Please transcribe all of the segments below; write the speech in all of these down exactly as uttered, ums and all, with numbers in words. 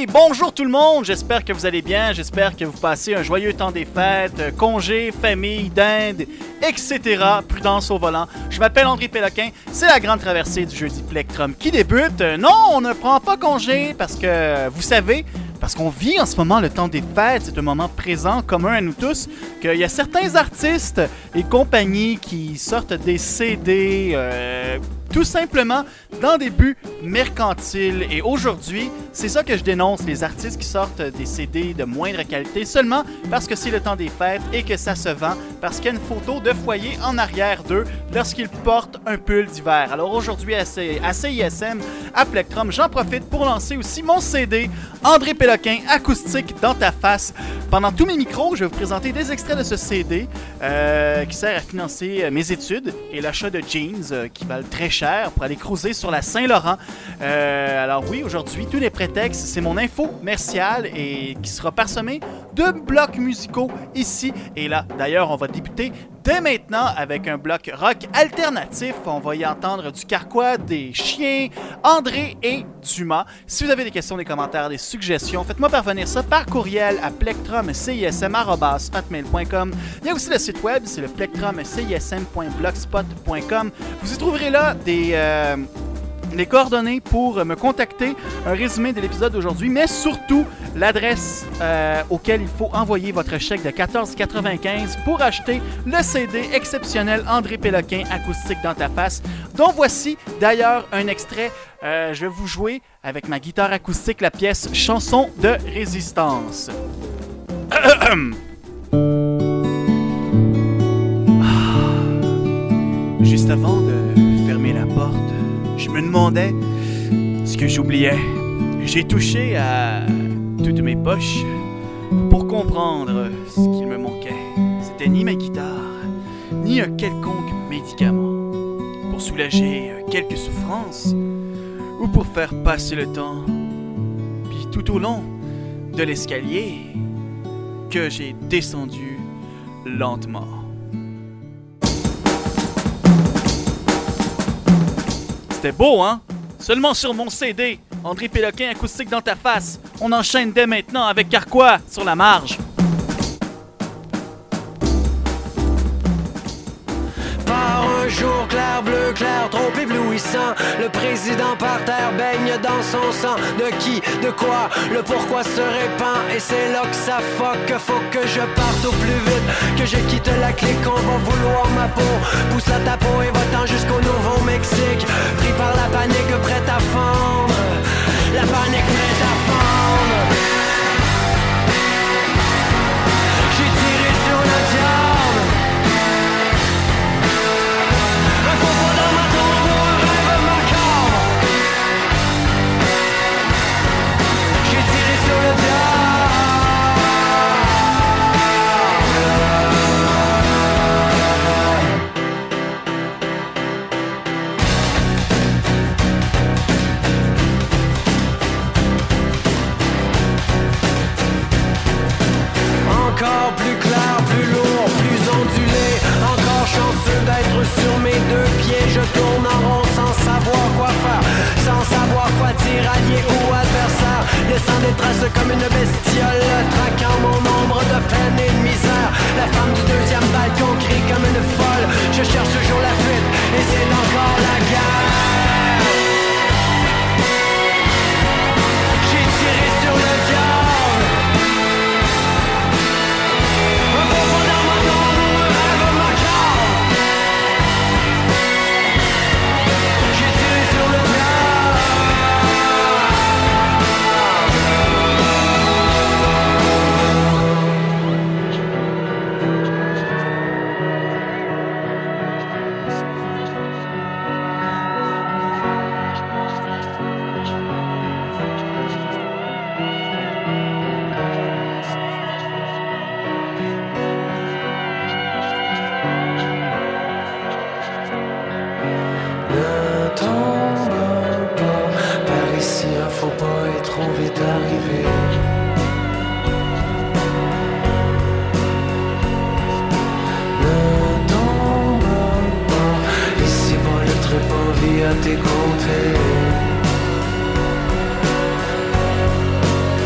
Oui, bonjour tout le monde, j'espère que vous allez bien, j'espère que vous passez un joyeux temps des fêtes, euh, congés, famille, dinde, et cetera. Prudence au volant. Je m'appelle André Péloquin, c'est la grande traversée du jeudi Plectrum qui débute. Euh, non, on ne prend pas congé parce que, euh, vous savez, parce qu'on vit en ce moment le temps des fêtes, c'est un moment présent, commun à nous tous, qu'il y a certains artistes et compagnies qui sortent des C D, euh, tout simplement dans des buts mercantiles. Et aujourd'hui, c'est ça que je dénonce, les artistes qui sortent des C D de moindre qualité seulement parce que c'est le temps des fêtes et que ça se vend, parce qu'il y a une photo de foyer en arrière d'eux lorsqu'ils portent un pull d'hiver. Alors aujourd'hui, à C I S M, à Plectrum, j'en profite pour lancer aussi mon C D André Péloquin, acoustique dans ta face. Pendant tous mes micros, je vais vous présenter des extraits de ce C D euh, qui sert à financer euh, mes études et l'achat de jeans euh, qui valent très cher pour aller cruiser sur la Saint-Laurent. Euh, alors oui, aujourd'hui, tous les prétextes, c'est mon info commerciale et qui sera parsemé de blocs musicaux ici et là. D'ailleurs, on va débuter dès maintenant avec un bloc rock alternatif. On va y entendre du Carquois, des Chiens, André et Dumas. Si vous avez des questions, des commentaires, des suggestions, faites-moi parvenir ça par courriel à plectrum cism arobase hotmail point com. Il y a aussi le site web, c'est le plectrum cism point blogspot point com. Vous y trouverez là des... Euh, les coordonnées pour me contacter, un résumé de l'épisode d'aujourd'hui, mais surtout l'adresse euh, auquel il faut envoyer votre chèque de quatorze quatre-vingt-quinze pour acheter le C D exceptionnel André Péloquin, acoustique dans ta face, dont voici d'ailleurs un extrait. Euh, je vais vous jouer avec ma guitare acoustique la pièce Chanson de résistance. Ah. Juste avant de fermer la porte, je me demandais ce que j'oubliais. J'ai touché à toutes mes poches pour comprendre ce qu'il me manquait. C'était ni ma guitare, ni un quelconque médicament pour soulager quelques souffrances ou pour faire passer le temps. Puis tout au long de l'escalier que j'ai descendu lentement. C'était beau, hein? Seulement sur mon C D, André Péloquin, acoustique dans ta face. On enchaîne dès maintenant avec Carquois sur la marge. Un jour clair, bleu clair, trop éblouissant. Le président par terre baigne dans son sang. De qui, de quoi, le pourquoi se répand. Et c'est là que ça fuck, que faut que je parte au plus vite. Que je quitte la clique, on va vouloir ma peau. Pousse la ta peau et va-t'en jusqu'au Nouveau-Mexique. Pris par la panique, prête à fondre. La panique prête à fondre. J'ai tiré sur le diable. Chanceux d'être sur mes deux pieds. Je tourne en rond sans savoir quoi faire, sans savoir quoi dire, allié ou adversaire. Laissant des traces comme une bestiole, traquant mon ombre de peine et de misère. La femme du deuxième balcon crie comme une folle. Je cherche toujours la fuite et c'est encore la guerre. J'ai tiré sur le diable. Un faux pas dans ma tombe ou un rêve macabre. Sur le à tes côtés.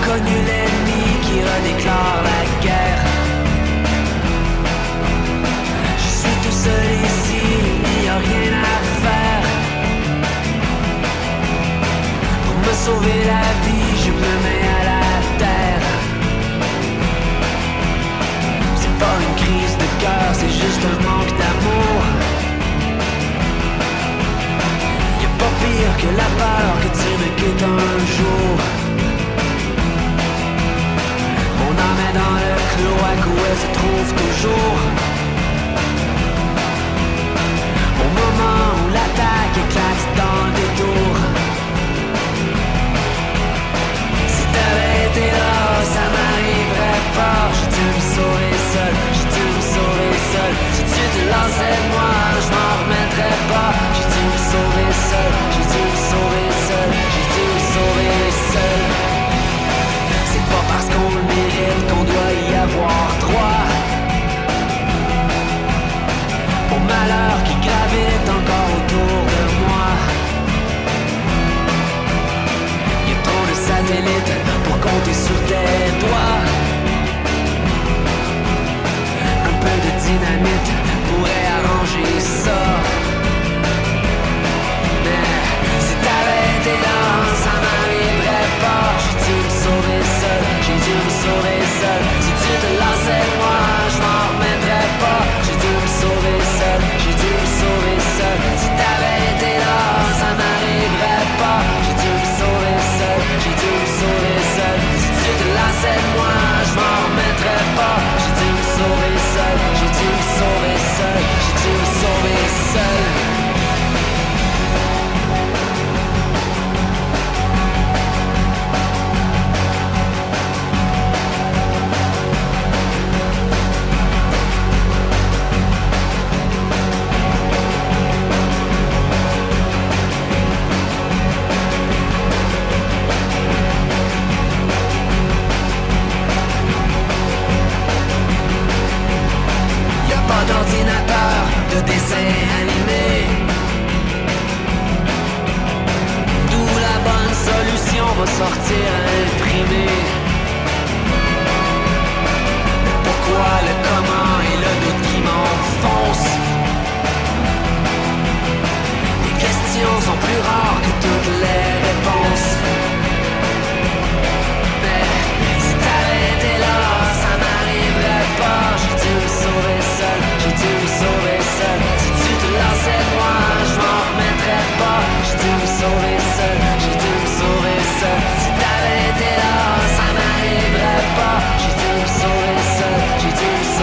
connu l'ennemi qui redéclare la guerre. Je suis tout seul ici, il n'y a rien à faire. Pour me sauver la vie, je me mets à la terre. C'est pas une crise de cœur, c'est juste un manque d'amour. Y'a pas pire que la peur que tu me quittes un jour. Mon âme est dans le cloaque où elle se trouve toujours. Au moment où l'attaque éclate dans le détour. Si t'avais été là, ça m'arriverait pas. J'ai dû me sauver seul, j'ai dû me sauver seul. Si tu te lançais de moi, je m'en remettrais pas. J'ai dû me sauver seul, j'ai dû me sauver seul, j'ai dû me sauver seul. C'est pas parce qu'on le mérite qu'on doit y avoir droit. Au malheur qui gravite encore autour de moi. Y'a trop de satellites pour compter sur tes doigts. Un peu de dynamite pourrait arranger ça. Mais si t'avais été là, ça m'arriverait pas. J'ai dû me sauver seul, j'ai dû me sauver seul. Si tu te lançais de moi, je m'en remettrais pas. J'ai dû me sauver seul, j'ai dû me sauver seul. Si t'avais été là, ça m'arriverait pas. J'ai dû me sauver seul, j'ai dû me sauver seul. Si tu te lançais de moi, je m'en remettrais pas. J'ai dû me sauver seul, j'ai dû me sauver seul, j'ai dû me sauver seul. D'ordinateur, de dessin animé. D'où la bonne solution va sortir imprimée. Pourquoi le comment et le doute qui m'enfonce? Les questions sont plus rares que toutes les réponses. Mais si t'avais été là, ça m'arriverait pas. J'ai dû me sauver seul, j'ai dû me sauver seul. Si tu te lançais de moi, je m'en remettrais pas. J'ai dû me sauver seul, j'ai dû me sauver seul. Si t'avais été là, ça m'arriverait pas. J'ai dû me sauver seul, j'ai dû me sauver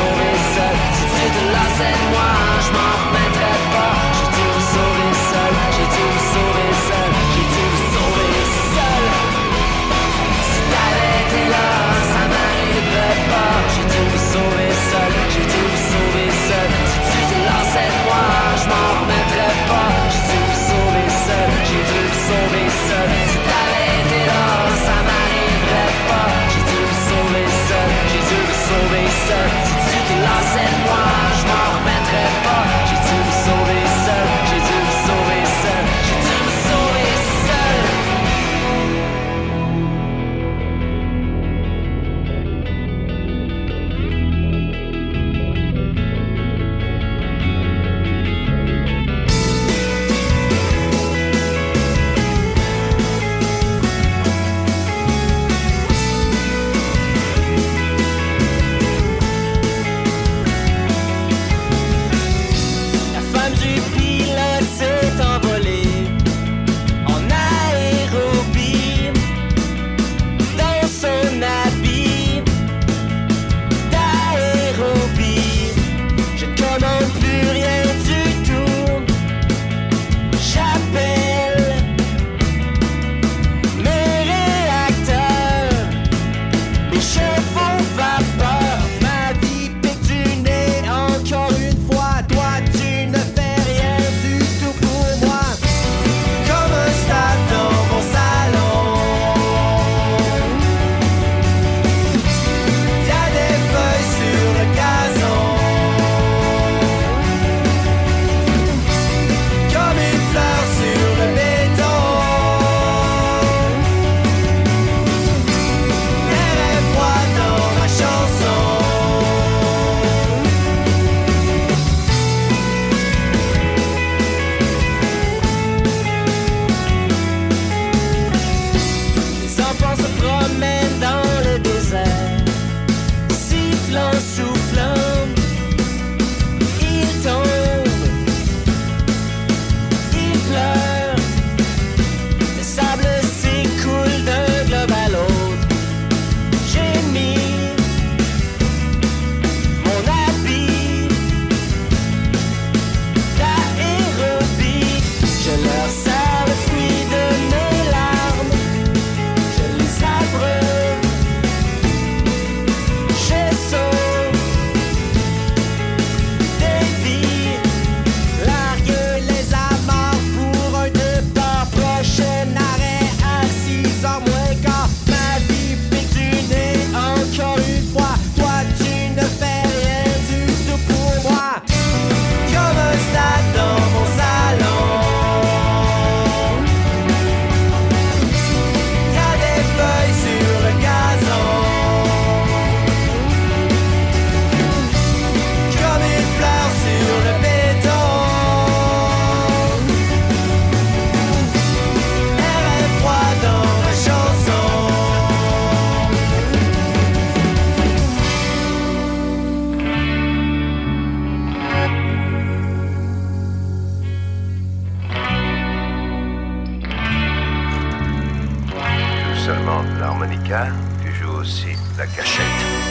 l'harmonica, tu joues aussi la cachette.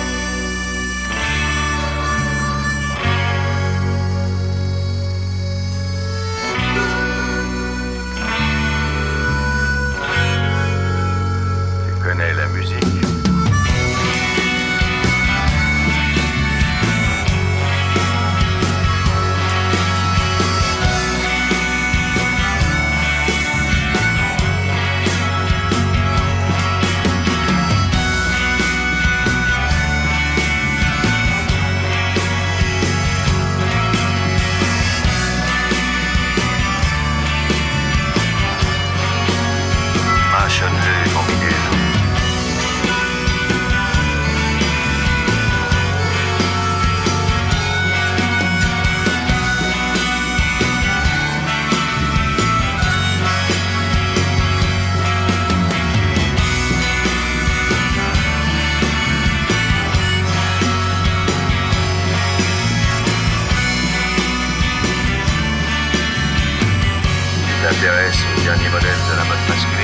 Tu connais la musique? Mentionne-le, combinaison. Tu t'intéresses au dernier modèle de la mode masculine?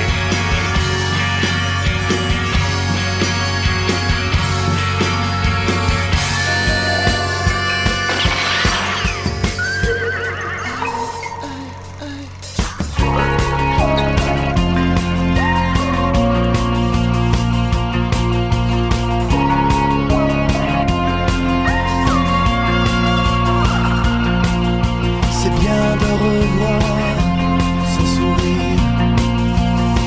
C'est bien de revoir ce sourire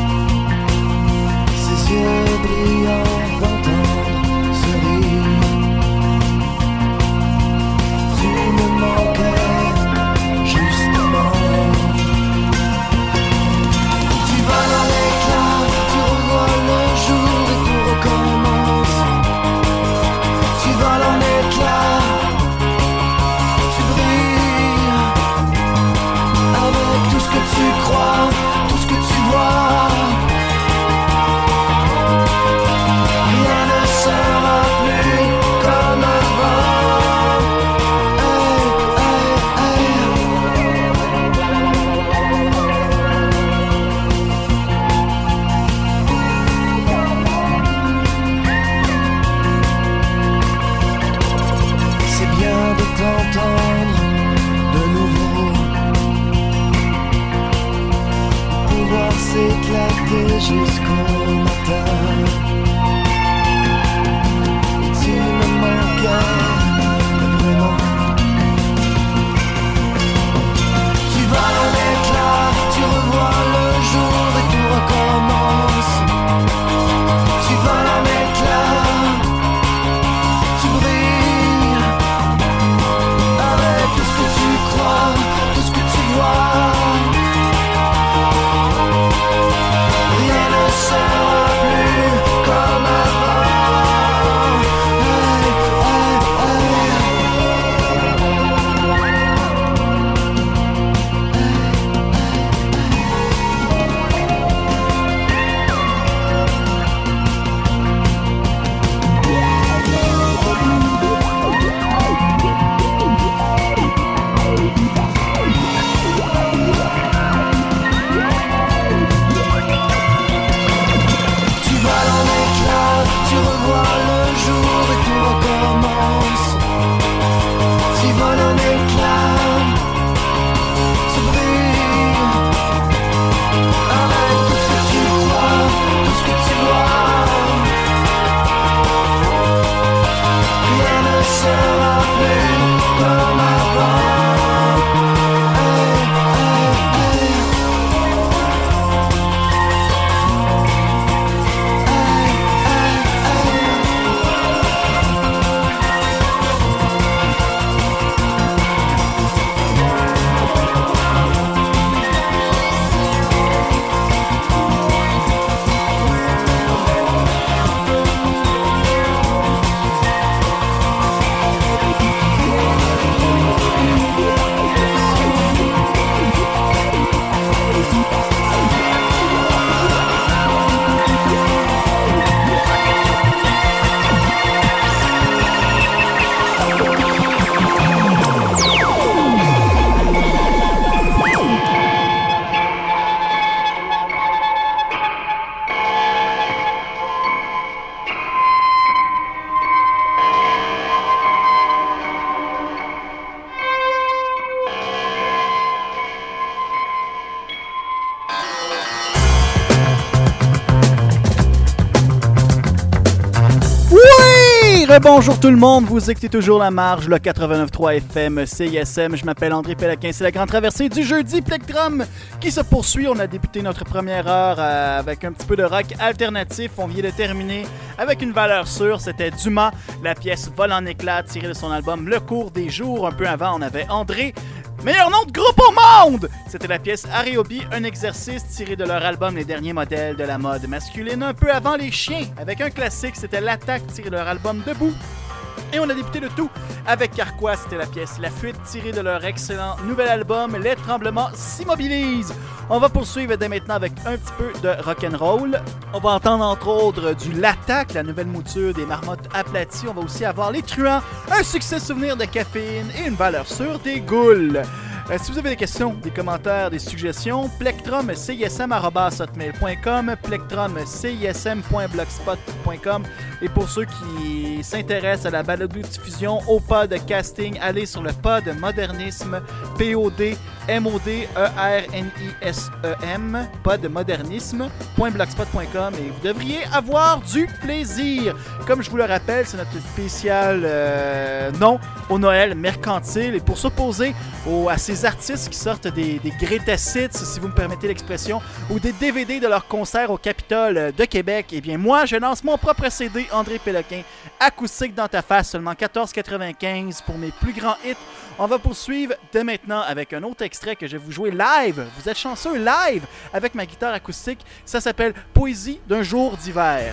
Rebonjour tout le monde, vous écoutez toujours La Marge, le quatre-vingt-neuf point trois F M C I S M. Je m'appelle André Péloquin, c'est la grande traversée du jeudi Plectrum qui se poursuit. On a débuté notre première heure euh, avec un petit peu de rock alternatif. On vient de terminer avec une valeur sûre, c'était Dumas, la pièce Vol en éclats tirée de son album Le Cours des Jours. Un peu avant, on avait André, meilleur nom de groupe au monde! C'était la pièce Areobi, un exercice tiré de leur album Les Derniers Modèles de la mode masculine. Un peu avant Les Chiens, avec un classique, c'était L'Attaque tiré de leur album Debout. Et on a débuté le tout avec Carquois, c'était la pièce La Fuite tirée de leur excellent nouvel album Les Tremblements s'immobilisent. On va poursuivre dès maintenant avec un petit peu de rock'n'roll. On va entendre entre autres du L'Attaque, la nouvelle mouture des marmottes aplaties. On va aussi avoir Les Truands, un succès souvenir de caféine et une valeur sûre des Goules. Euh, si vous avez des questions, des commentaires, des suggestions, plectrum c i s m arobase hotmail point com, plectrum c i s m point blogspot point com. Et pour ceux qui s'intéressent à la balado-diffusion, au podcasting, allez sur le Pod Modernisme, P O D M O D E R N I S E M, podmodernisme point blogspot point com, et vous devriez avoir du plaisir. Comme je vous le rappelle, c'est notre spécial euh, nom au Noël mercantile, et pour s'opposer aux, à ces artistes qui sortent des, des greatest hits, si vous me permettez l'expression, ou des D V D de leur concert au Capitole de Québec, eh bien moi, je lance mon propre C D, André Péloquin, acoustique dans ta face, seulement quatorze quatre-vingt-quinze pour mes plus grands hits. On va poursuivre dès maintenant avec un autre extrait que je vais vous jouer live. Vous êtes chanceux, live, avec ma guitare acoustique. Ça s'appelle Poésie d'un jour d'hiver.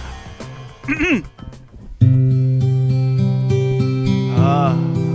ah,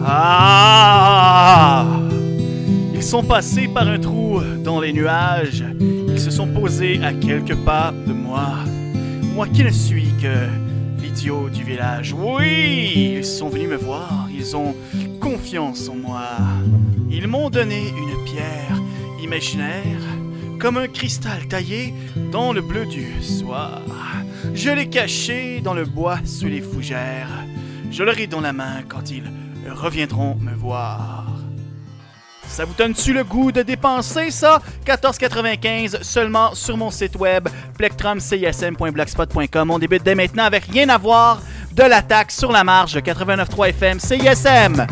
ah, ils sont passés par un trou dans les nuages. Ils se sont posés à quelques pas de moi. Moi qui ne suis que l'idiot du village. Oui, ils sont venus me voir. Ils ont confiance en moi. Ils m'ont donné une pierre imaginaire, comme un cristal taillé dans le bleu du soir. Je l'ai caché dans le bois sous les fougères. Je l'aurai dans la main quand ils reviendront me voir. Ça vous donne-tu le goût de dépenser ça? quatorze quatre-vingt-quinze seulement sur mon site web plectrum c i s m point blogspot point com. On débute dès maintenant avec Rien à voir de L'Attaque sur la marge de quatre-vingt-neuf point trois F M C I S M.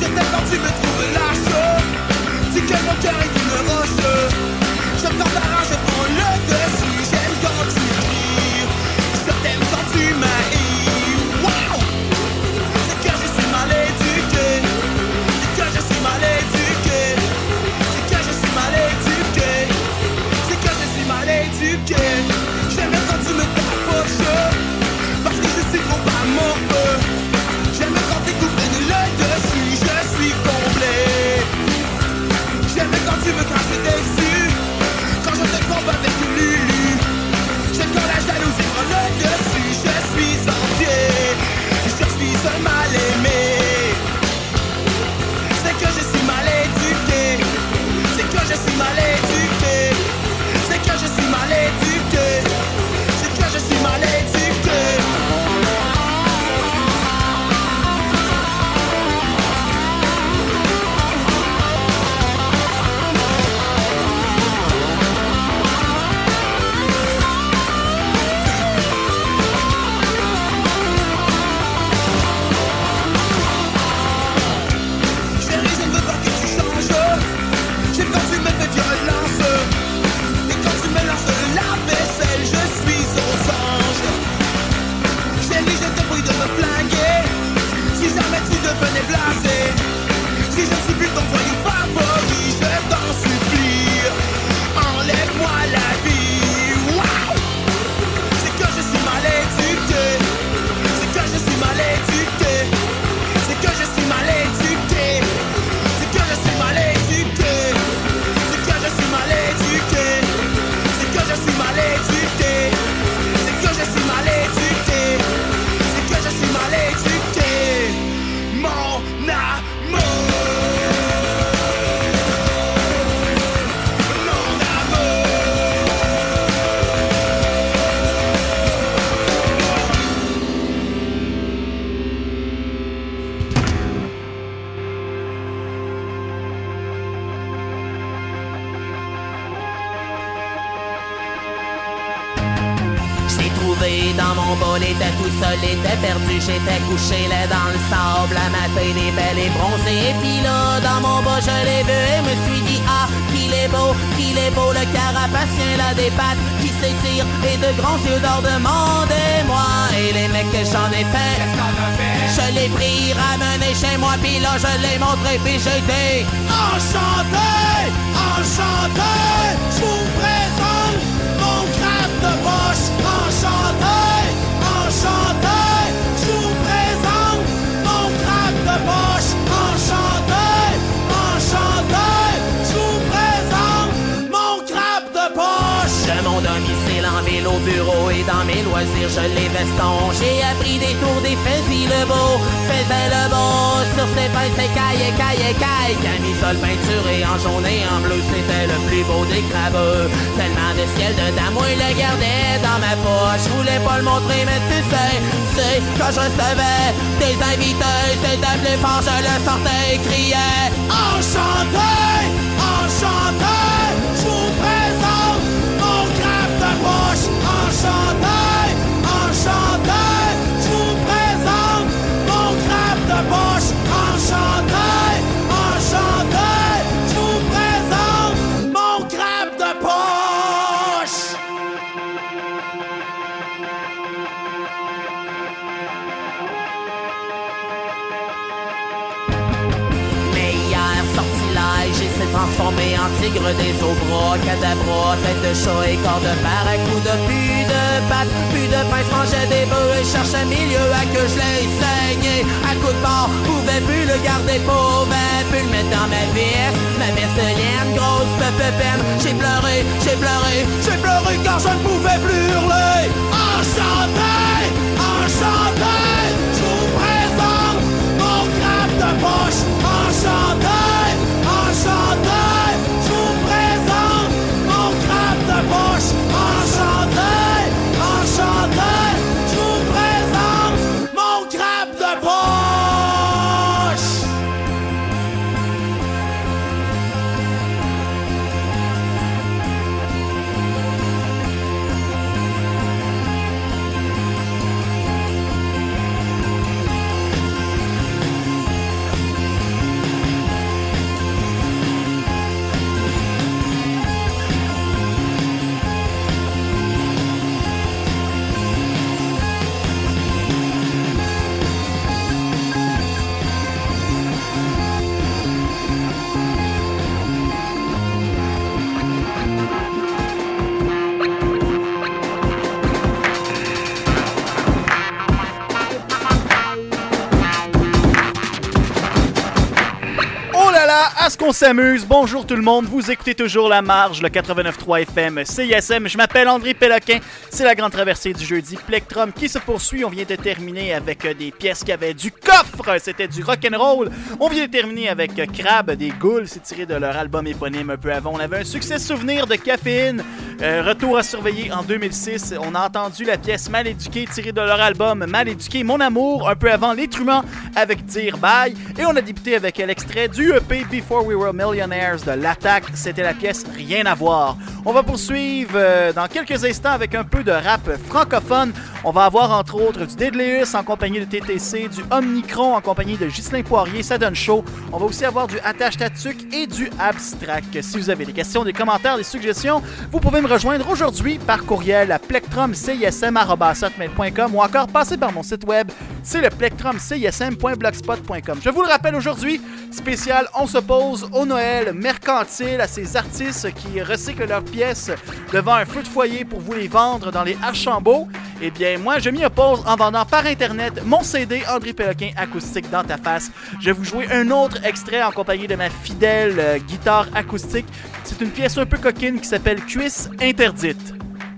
t'aime quand tu me trouves lâche. Dis que mon cœur est une roche. Je prends ta rage, je prends le dessus. J'aime quand tu cries, je t'aime quand tu m'haïs. Wow! C'est que je suis mal éduqué. C'est que je suis mal éduqué. C'est que je suis mal éduqué. C'est que je suis mal éduqué. J'aime quand tu me tapoches, parce que je suis trop amorpheux. J'aime quand tes coups prennent le dessus. Je suis comblé. J'aime quand tu me craches dessus, quand je te trompe avec Lulu. J'aime quand la jalousie prend le dessus. Je suis entier, je suis un mal aimé. C'est que je suis mal éduqué. C'est que je suis mal éduqué. C'est que je suis mal éduqué. C'est que je suis mal éduqué. Venez blaser. Si je ne suis plus ton foyer favori, je t'en supplie, enlève-moi la vie. Wow! C'est que je suis mal éduqué. C'est que je suis mal éduqué. C'est que je suis mal éduqué. C'est que je suis mal éduqué. C'est que je suis mal éduqué. C'est que je suis mal éduqué. C'est que je suis mal éduqué. C'est que je suis mal éduqué. Mon amour, mon amour. J't'ai trouvé dans mon bol, était tout seul, était perdu. J'étais couché là dans le sable, la matin des belles et bronzée. Et puis là, dans mon bas, je l'ai vu et me suis dit, ah, qu'il est beau, qu'il est beau. Le carapacien, là, des pattes qui s'étirent et de grands yeux d'or demandez-moi. Et les mecs que j'en ai fait, je l'ai pris, ramené chez moi. Puis là, je l'ai montré, puis j'ai dit, enchanté, enchanté. Je vous présente mon crabe de poche. Enchanté, enchanté, je vous présente mon crabe de poche. Enchanté, enchanté, je vous présente mon crabe de poche. De mon domicile en ville au bureau et dans mes loisirs, je les veston. J'ai appris des tours des faisis le beau, faisait le beau sur ses pinces et caille, caille, caille. Camisole peinturée en jaune et en bleu, c'était le plus beau des crabeux. Tellement de ciel de dame, moi je le gardais dans ma poche. Je voulais pas le montrer, mais tu sais, c'est quand je recevais des invités, c'était plus fort, je le sortais et criais, enchanté, enchanté, je vous présente mon crabe de poche. Enchanté, enchanté, je vous présente mon crabe de poche. Enchanté, enchanté, je vous présente mon crabe de poche. Mais hier, sortilège, il s'est transformé en tigre des eaux bras, cadabra, tête de chat et corps de barracuda. Plus de pattes, plus de pince, mangeait des bœufs et cherchait milieu à que je l'ai saigné. À coup de barre, pouvais plus le garder, pouvais plus le mettre dans ma veste. Ma veste de laine, grosse peu peine. J'ai pleuré, j'ai pleuré, j'ai pleuré car je ne pouvais plus hurler. Enchanté, enchanté, je vous présente mon crabe de poche. Enchanté, enchanté, je vous présente mon crabe de poche. Enchanté, enchanté, je vous présente mon crabe de poche. à ce qu'on s'amuse. Bonjour tout le monde, vous écoutez toujours La Marge, le quatre-vingt-neuf point trois F M C I S M. Je m'appelle André Péloquin, c'est la grande traversée du jeudi Plectrum qui se poursuit. On vient de terminer avec des pièces qui avaient du coffre, c'était du rock'n'roll. On vient de terminer avec Crab, des Ghouls, c'est tiré de leur album éponyme un peu avant. On avait un succès souvenir de Caféine, euh, Retour à surveiller en deux mille six. On a entendu la pièce Mal éduqué tirée de leur album Mal éduqué, Mon amour, un peu avant Les Truands avec Dire Bye. Et on a débuté avec l'extrait du E P Before We Were Millionaires de L'Attaque. C'était la pièce Rien à voir. On va poursuivre euh, dans quelques instants avec un peu de rap francophone. On va avoir entre autres du Deadlius en compagnie de T T C, du Omnicron en compagnie de Ghislain Poirier, ça donne chaud. On va aussi avoir du Attache Tatuc et du Abstract. Si vous avez des questions, des commentaires, des suggestions, vous pouvez me rejoindre aujourd'hui par courriel à plectrum c i s m arobase hotmail point com ou encore passer par mon site web, c'est le plectrum c i s m point blogspot point com. Je vous le rappelle aujourd'hui, spécial On se pose au Noël mercantile à ces artistes qui recyclent leurs pièces devant un feu de foyer pour vous les vendre dans les Archambault. Eh bien, moi, je m'y oppose en vendant par Internet mon C D André Péloquin acoustique dans ta face. Je vais vous jouer un autre extrait en compagnie de ma fidèle euh, guitare acoustique. C'est une pièce un peu coquine qui s'appelle Cuisse interdite.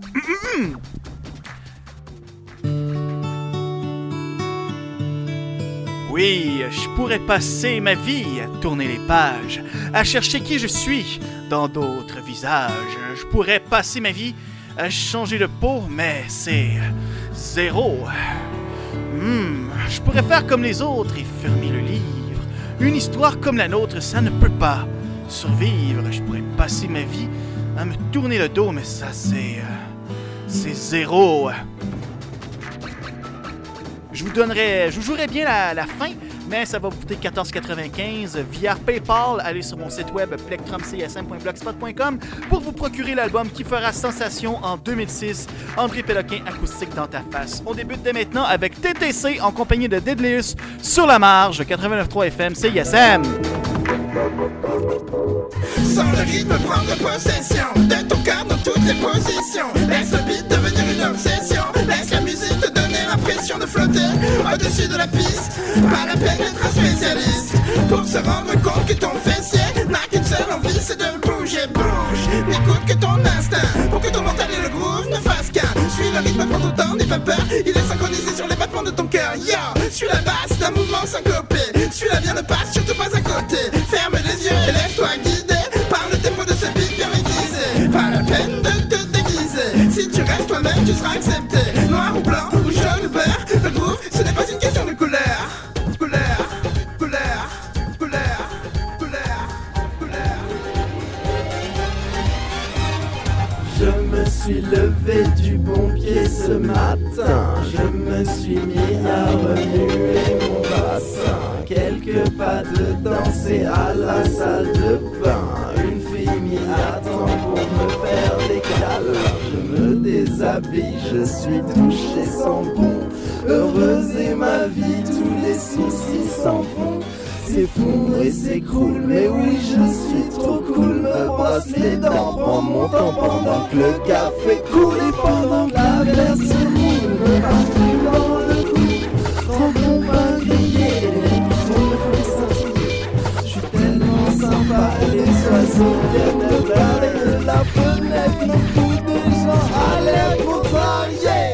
Oui, je pourrais passer ma vie à tourner les pages, à chercher qui je suis dans d'autres visages. Je pourrais passer ma vie à changer de peau, mais c'est zéro. Hmm, je pourrais faire comme les autres et fermer le livre. Une histoire comme la nôtre, ça ne peut pas survivre. Je pourrais passer ma vie à me tourner le dos, mais ça, c'est... c'est zéro. Je vous donnerai... je vous jouerai bien la, la fin, mais ça va vous coûter quatorze quatre-vingt-quinze via PayPal. Allez sur mon site web plectrum c s m point blogspot point com pour vous procurer l'album qui fera sensation en deux mille six, André Péloquin acoustique dans ta face. On débute dès maintenant avec T T C en compagnie de Deadlius sur La Marge, quatre-vingt-neuf point trois F M C I S M. Sans le rythme prendre possession de ton cœur dans toutes les positions. Laisse le beat devenir une obsession. Laisse la musique te donner l'impression de flotter au-dessus de la piste. Pas la peine d'être un spécialiste pour se rendre compte que ton fessier n'a qu'une seule envie, c'est de bouger, bouge. N'écoute que ton instinct pour que ton mental et le groove ne fassent qu'un. Suis le rythme, prends ton temps, n'aie pas peur. Il est synchronisé sur les battements de ton cœur. Yo, suis la basse d'un mouvement syncopé. Suis-la bien le passe, surtout pas à côté. Ferme les yeux et laisse-toi guider par le tempo de ce beat bien maîtrisé. Pas la peine de te déguiser. Si tu restes toi-même, tu seras accepté. Noir ou blanc, ou jaune ou vert, le groove, ce n'est pas une question de couleur. Couleur, couleur, couleur, couleur, couleur. Je me suis levé du bon pied ce matin. Je me suis mis à remuer mon bassin. Quelques pas de danser à la salle de bain. Une fille m'y attend pour me faire des câlins. Je me déshabille, je suis touché sans bon. Heureuse est ma vie, tous les soucis s'en vont. S'effondre et s'écroule, mais oui je suis trop cool. Me brosse les dents, prends mon temps pendant que le café coule. Et pendant que la verre se roule, me parfume dans le cou. Trop bon pain grillé, je suis tellement sympa, les oiseaux viennent me parler de la fenêtre, nous fout des gens à l'air contrarié.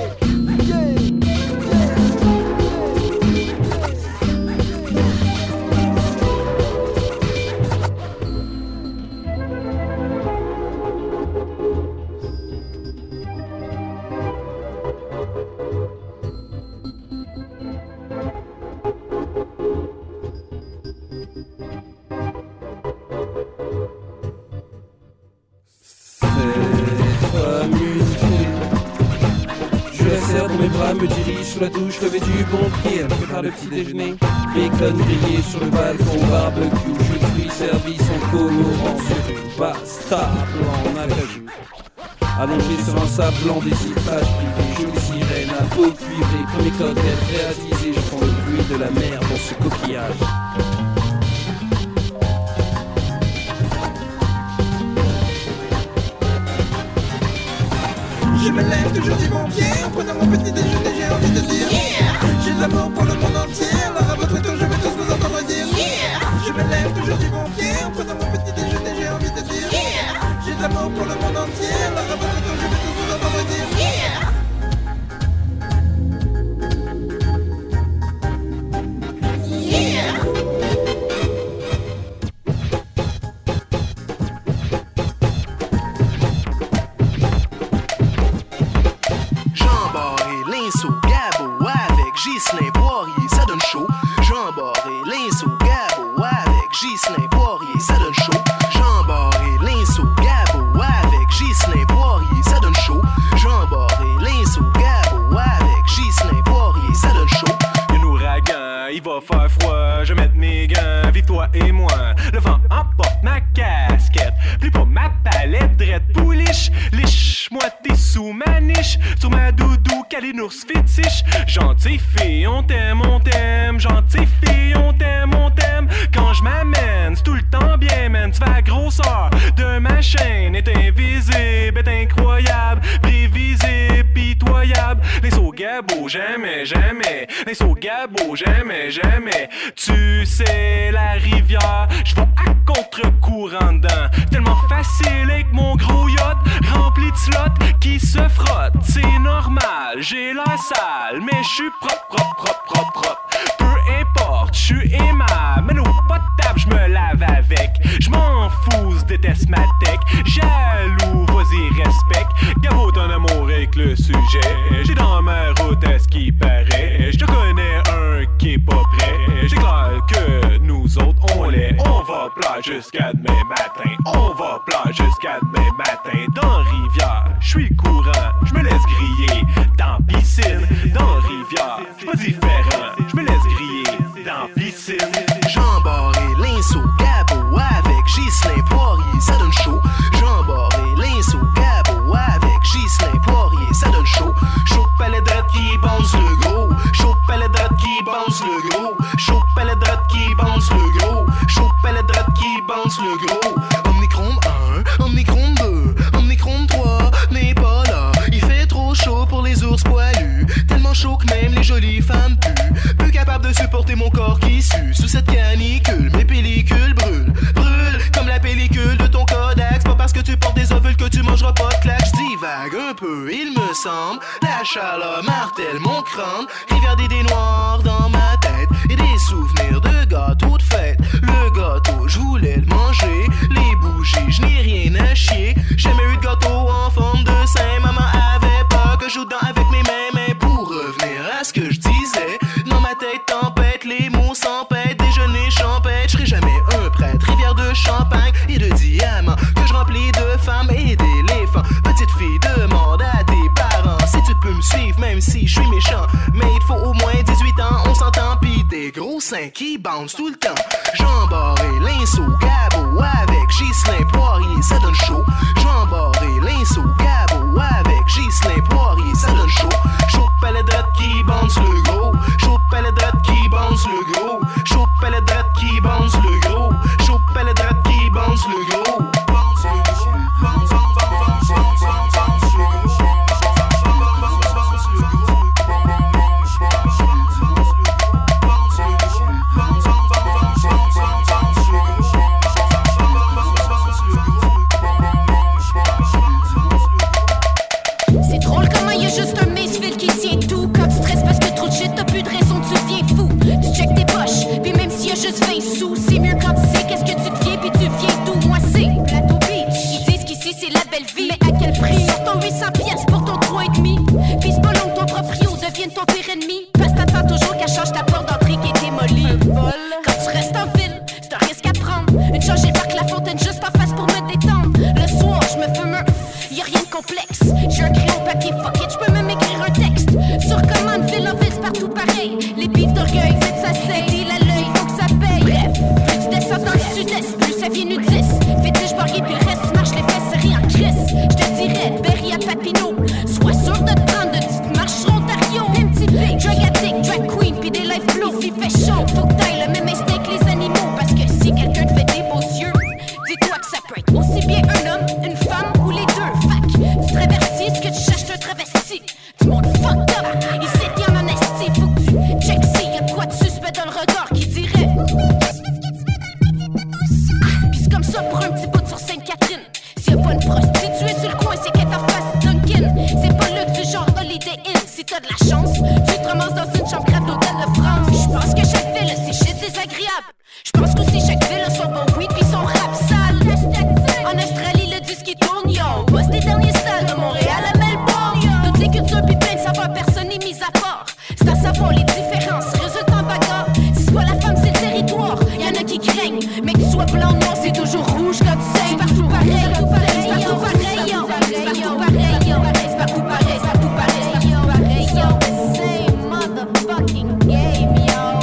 Me dirige sous la douche, levé du bon pied, elle prépare le petit déjeuner. Bacon grillé sur le balcon, barbecue, jus de fruits servi son colorant sur une basse table en acajou. Allongé sur un sable blanc, des étages privés, jolie sirène à peau cuivrée. Premier cocktail réalisé, je prends le bruit de la mer dans ce coquillage. Je me lève toujours du bon pied en prenant mon petit déjeuner, j'ai envie de dire yeah. J'ai de l'amour pour le monde entier, alors à votre tour je vais tous vous entendre dire yeah. Je me lève toujours du bon pied. En prenant mon petit déjeuner, j'ai envie de dire yeah. J'ai de l'amour pour le monde entier. La rabat de quand je vais tous vous entendre dire yeah. Jean Barré, Linceau, Gabo avec Ghislain Poirier, ça donne chaud. Jean Barré, Linceau, Gabo avec Ghislain Poirier, ça donne chaud. Jean Barré, Linceau, Gabo avec Ghislain Poirier, ça donne chaud. Jean Barré, Linceau, Gabo avec Ghislain Poirier, ça donne chaud. Y'a un ouragan, il va faire froid, je vais mettre mes gants, vive toi et moi. Le vent emporte ma casquette, plie pas ma palette, drette pouliche, liche-moi t'es sous ma niche, sur ma doudou, calinours fétiche. Gentille fille, on t'aime, on t'aime, gentille fille, on t'aime, on t'aime. Quand je m'amène, c'est tout le temps bien, man, tu vas à grosseur de ma chaîne, est invisible, est incroyable, prévisible, pitoyable. Les sauts Gabo, jamais, jamais, les sauts Gabo, jamais, jamais. Tu sais, la rivière, je vais à contre-courant dedans. C'est tellement facile avec mon gros yacht rempli de slots qui se frottent. C'est normal, j'ai l'air sale, mais je suis propre, propre, propre, propre, propre. Peu importe, je suis aimable, mais l'eau potable, je me lave avec. Je m'en fous, je déteste ma tech. Jaloux, vas-y, respecte. Gabo, ton amour avec le sujet. J'ai dans ma route à ce qui paraît. Je te connais un qui est pas prêt. C'est clair que nous autres, on l'est. On va plaire jusqu'à demain matin. On va plaire jusqu'à demain matin. Dans rivière, je suis le courant. Je me laisse griller dans piscine. Dans rivière, je suis pas différent. Je me laisse griller dans piscine. Jean Barré, Linceau, Gabo avec Ghislain Poirier, ça donne chaud. Jean Barré, Linceau, Gabo avec Ghislain Poirier, ça donne chaud. Chaud palais droite qui bounce le gros. Chaud palais droite qui bounce le gros. Chaud palais droite qui bounce le gros. Chaud palais droite qui bounce le gros. Omnicron un, Omnicron deux, Omnicron trois n'est pas là. Il fait trop chaud pour les ours poilus. Tellement chaud que même les jolies femmes puent. Peu capable de supporter mon corps qui sue. Sous cette canicule, mes pellicules brûlent. Brûlent comme la pellicule de ton Kodak. C'est pas parce que tu portes des ovules que tu mangeras pas de claque. J'divague un peu, il me semble. La chaleur martèle mon crâne. Rivière d'idées noires dans ma tête. Et des souvenirs de gâteaux de fête. Le gâteau, je voulais le manger. Les bougies, je n'ai rien à chier. Jamais eu de gâteau en forme de sein. Maman avait peur que je joue dedans avec mes mains. Mais pour revenir à ce que je disais, dans ma tête tempête, les mots s'empêtent. Déjeuner champêtre, je serai jamais un prêtre. Rivière de champagne et de diamants que je remplis de femmes et d'éléphants. Petite fille, demande à tes parents si tu peux me suivre même si je suis méchant. Mais il faut au moins dix-huit ans, on s'entend. Pis des gros seins qui bouncent tout le temps. Jean Barré, Linceau, Gabo avec Ghislain Poirier, ça donne chaud. Jean Barré, Linceau, Gabo avec Ghislain Poirier, ça donne chaud. Chaud palais droite qui bounce le gros. Chaud palais droite qui bounce le gros. Chaud palais droite qui bounce le gros. Chaud palais droite qui bounce le gros. Bounce le gros. Bounce, bounce, bounce, bounce, bounce, bounce le gros. C'est drôle comment y a juste un Macefield qui tient tout. Quand tu stresses parce que trop de shit, t'as plus de raison, tu deviens fou. Tu check tes poches, puis même s'il y a juste vingt sous, c'est mieux quand tu sais qu'est-ce que tu deviens, puis tu viens d'où. Moi c'est Plateau Beach. Ils disent qu'ici c'est la belle vie, mais à quel prix? Sur ton huit cents piastres pour ton trois et demi. Puis c'est pas long que ton proprio devienne ton pire ennemi. Parce que t'attends toujours qu'elle change ta porte d'entrée qui est démolie. Quand tu restes en ville, c'est un risque à prendre. Une change, j'ai parc la fontaine juste en face pour me détendre. Le soir, je me fume un, y'a rien de complexe. J'ai un crayon papier, fuck it, j'peux même écrire un texte. Sur commande, ville en ville, c'est partout pareil. Les bifs d'orgueil, vite ça saigne. Deal à l'œil, faut que ça paye. Bref, plus tu descends dans le sud-est, plus ça vient nudiste. Fétiche bargué, puis le reste, tu marches les fesses, c'est rien en crise. J'te dirais, Berry à Papineau. Sois sûr de te prendre de petites marches sur Ontario. M T V, drag addict, drag queen, puis des life blows. Ici fait chaud, faut que t'ailles le même instinct que les animaux. Parce que si quelqu'un te fait des beaux yeux, dis-toi que tu sois blanc, noir, c'est toujours rouge comme c'est. C'est partout pareil, partout pareil, c'est partout pareil, yo. C'est partout pareil, yo. C'est partout pareil, c'est partout pareil, yo. Pareil, yo. The same motherfucking game, yo.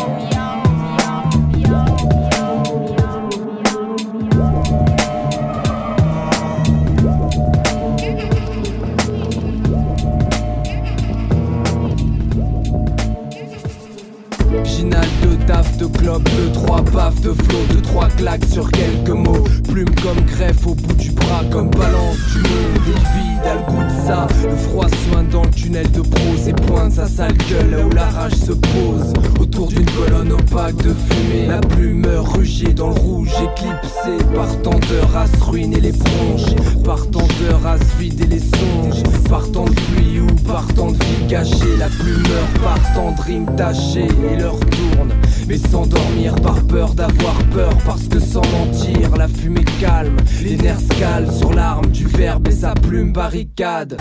Ginal, deux taf, deux clopes, deux, trois baffes de flow, deux, trois claques sur quelques mots. Plume comme greffe au bout du bras, comme balance du monde. Et le vide a le goût de ça, le froid soin dans le tunnel de prose et pointe sa sale gueule là où la rage se pose. Autour d'une colonne opaque de fumée, la plume rugier dans le rouge, éclipsée par tant d'heures à se ruiner les bronches, par tant d'heures à se vider les songes, par tant de pluie ou par tant de vie gâchée. La plume meurt par tant de rimes tachées et l'heure tourne, mais sans dormir par peur d'avoir peur, parce que sans mentir la fumée calme, les nerfs se calent sur l'arme du verbe et sa plume barricade.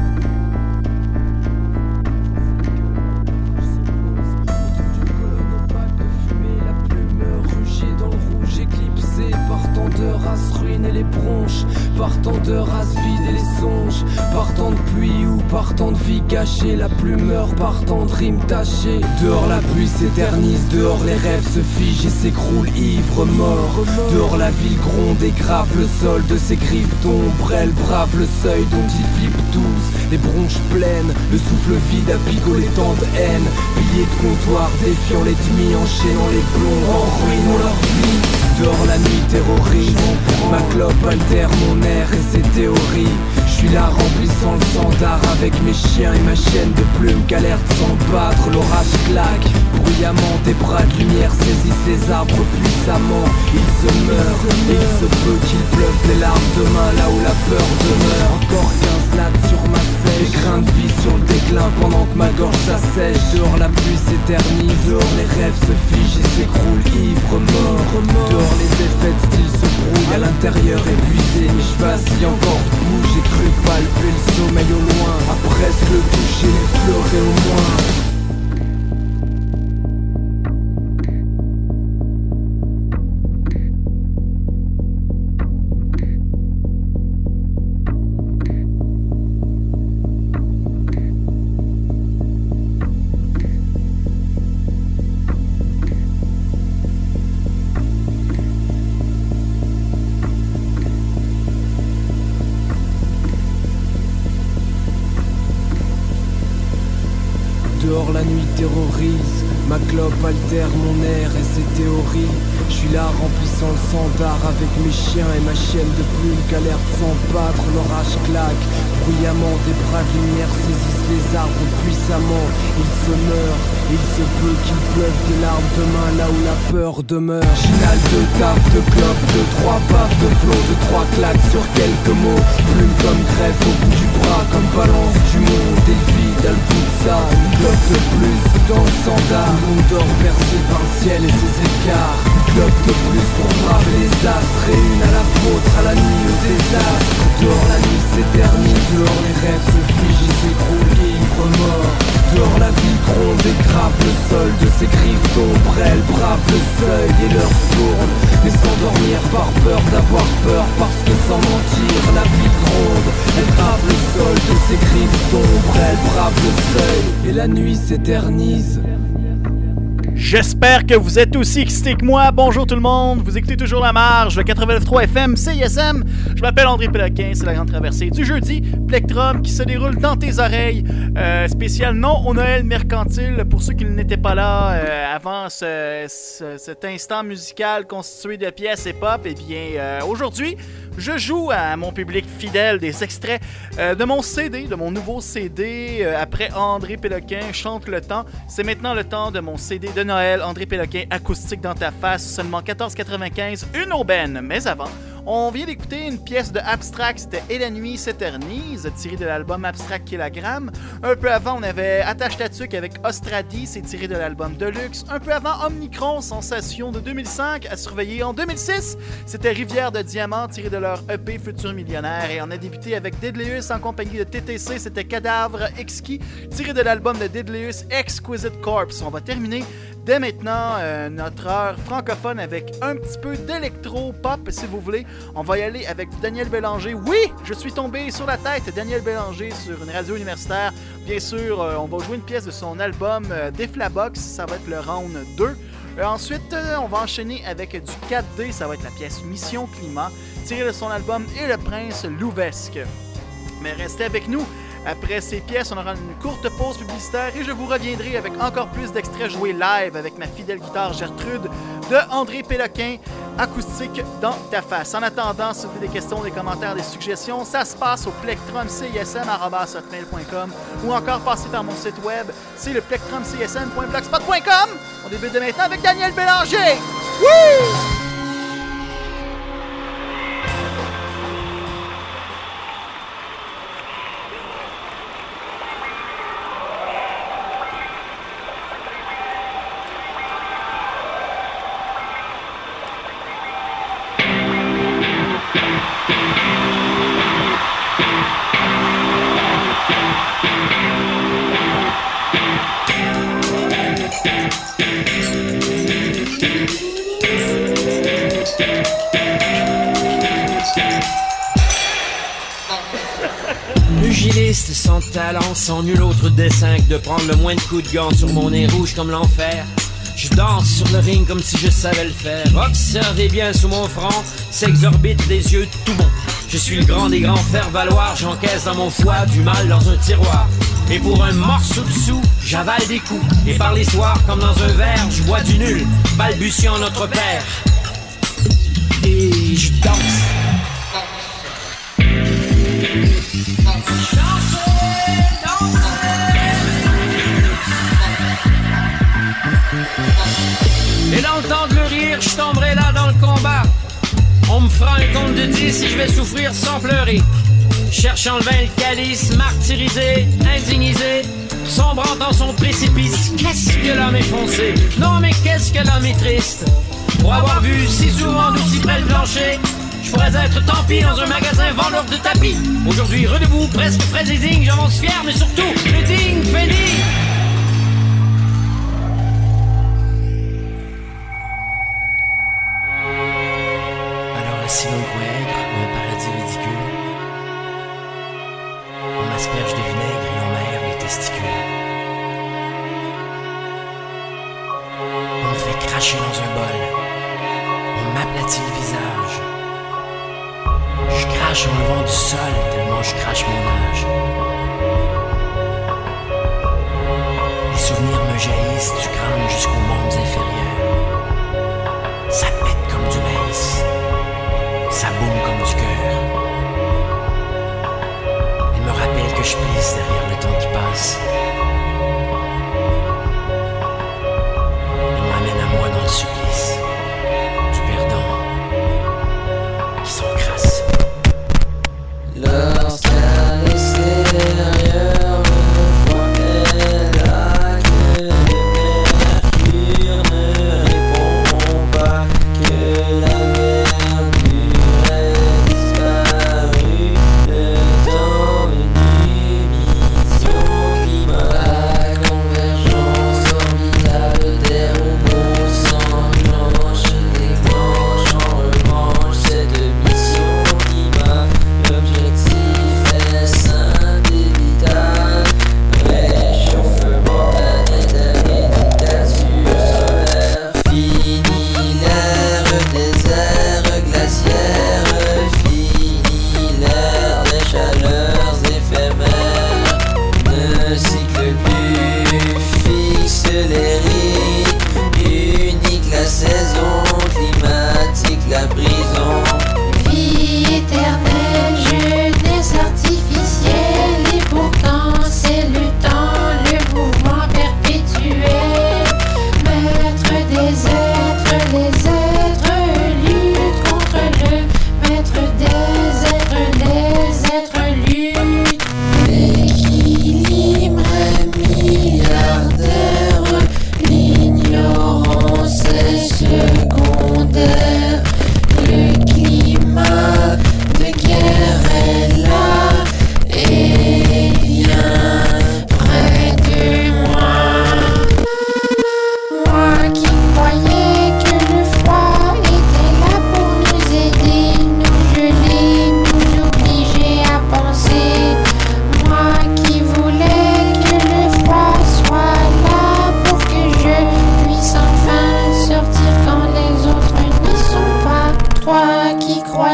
Par tant d'heures à se ruiner les bronches, par tant d'heures à se vider les songes, par tant de pluie ou par tant de vie gâchée. La plume meurt par tant de rimes tachées. Dehors la pluie s'éternise, dehors les rêves se figent et s'écroulent ivres morts. Dehors la ville gronde et grave le sol de ses griffes d'ombre. Elle brave le seuil dont ils flippent tous, les bronches pleines, le souffle vide à picoler tant de haine. Piliers de comptoir défiant les demi, enchaînant les plombs, en ruinant leur vie. Dehors la nuit terrorise, ma clope altère mon air et ses théories. Je suis là remplissant le standard avec mes chiens et ma chaîne de plumes qu'alerte sans battre. L'orage claque, bruyamment des bras de lumière saisissent les arbres puissamment. Ils se meurent, et il se peut qu'il pleuve des larmes demain là où la peur demeure. Encore quinze lattes sur ma sèche, des grains de vie sur le déclin pendant que ma gorge s'assèche. Dehors la pluie s'éternise, dehors les rêves se figent et s'écroulent ivres morts. Dehors les effets de style se brouillent, à l'intérieur épuisé, mais je vacille encore debout. J'ai cru palper le sommeil au loin, à presque le toucher, l'effleurer au moins. Dehors la nuit terrorise, ma clope altère mon air et ses théories. Je suis là remplissant le standard avec mes chiens et ma chienne de plumes qu'alerte sans battre. L'orage claque, bruyamment des bras de lumière saisissent les arbres puissamment. Ils se meurent, il se peut qu'il pleuve des larmes demain là où la peur demeure. Ginal de taf, de clope, de trois baffes de flot, de trois claques sur quelques mots. Plume comme greffe au bout du bras, comme balance du monde. Et le vide a le bout de ça, une clope de plus dans le standard. On dort percé par le ciel et ses écarts. Une clope de plus pour braver les astres, et une à la vôtre, à la nuit au désastre. Dehors la nuit s'éternise, dehors les rêves se figent et s'écroulent ivres morts. Dehors la ville gronde et grave le sol de ses griffes d'ombre. Elle brave le seuil et leur tourne, mais sans dormir par peur d'avoir peur, parce que sans mentir la ville gronde. Elle grave le sol de ses griffes d'ombre. Elle brave le seuil et la nuit s'éternise. J'espère que vous êtes aussi excités que moi. Bonjour tout le monde, vous écoutez toujours La Marge, le quatre-vingt-neuf virgule trois F M, C I S M. Je m'appelle André Péloquin, c'est la grande traversée du jeudi. Plectrum qui se déroule dans tes oreilles. Euh, spécial non au Noël mercantile. Pour ceux qui n'étaient pas là euh, avant ce, ce, cet instant musical constitué de pièces et pop, eh bien euh, aujourd'hui, je joue à mon public fidèle des extraits euh, de mon C D, de mon nouveau C D. Euh, après André Péloquin chante le temps, c'est maintenant le temps de mon C D de Noël. André Péloquin, acoustique dans ta face, seulement quatorze quatre-vingt-quinze, une aubaine. Mais avant, on vient d'écouter une pièce de Abstract, c'était Et la nuit s'éternise, tiré de l'album Abstract Kilogramme. Un peu avant, on avait Attache ta tuque avec Ostradi, c'est tiré de l'album Deluxe. Un peu avant, Omnicron, Sensation de deux mille cinq, à surveiller en deux mille six. C'était Rivière de Diamant, tiré de leur E P Futur Millionnaire. Et on a débuté avec Deadlius en compagnie de T T C, c'était Cadavre Exquis, tiré de l'album de Deadlius Exquisite Corpse. On va terminer dès maintenant euh, notre heure francophone avec un petit peu d'électro-pop, si vous voulez. On va y aller avec du Daniel Bélanger. Oui, je suis tombé sur la tête. Daniel Bélanger sur une radio universitaire. Bien sûr, euh, on va jouer une pièce de son album euh, Deflabox. Ça va être le round deux. Euh, ensuite, euh, on va enchaîner avec du quatre D. Ça va être la pièce Mission Climat, tirée de son album Et le Prince Louvesque. Mais restez avec nous. Après ces pièces, on aura une courte pause publicitaire et je vous reviendrai avec encore plus d'extraits joués live avec ma fidèle guitare Gertrude de André Péloquin, acoustique dans ta face. En attendant, si vous avez des questions, des commentaires, des suggestions, ça se passe au plectrum c i s m arobase hotmail point com ou encore passez par mon site web, c'est le plectrum c s m point blogspot point com. On débute de maintenant avec Daniel Bélanger. Wouh! Pugiliste sans talent, sans nul autre dessin que de prendre le moins de coups de gants sur mon nez rouge comme l'enfer. Je danse sur le ring comme si je savais le faire. Observez bien sous mon front, s'exorbitent des yeux tout bons. Je suis le grand des grands faire-valoir, j'encaisse dans mon foie du mal dans un tiroir. Et pour un morceau de sous, j'avale des coups. Et par les soirs, comme dans un verre, je bois du nul, balbutiant notre père. Et je danse. Et dans le temps de le rire, je tomberai là dans le combat. On me fera un compte de dix si je vais souffrir sans pleurer. Cherchant le vin, le calice, martyrisé, indignisé, sombrant dans son précipice. Qu'est-ce que l'homme est foncé? Non mais qu'est-ce que l'homme est triste? Pour avoir vu si souvent d'aussi près le plancher, je pourrais être tant pis dans un magasin vendeur de tapis. Aujourd'hui redebout, presque frais et digne, j'avance fier mais surtout le digne fait digne. Si l'on croit être un paradis ridicule, on m'asperge de vinaigre et on m'aère les testicules. On me fait cracher dans un bol, on m'aplatit le visage. Je crache en levant du sol tellement je crache mon âge. Les souvenirs me jaillissent du crâne jusqu'aux mondes inférieurs. Ça pète comme du maïs. Ça boum comme du cœur. Il me rappelle que je plisse derrière le temps qui passe. Il m'amène à moi dans le supplice du perdant qui s'encrasse. Lorsqu'un extérieur me voit là, que le mercure ne répond pas, que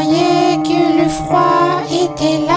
croyais que le froid était là.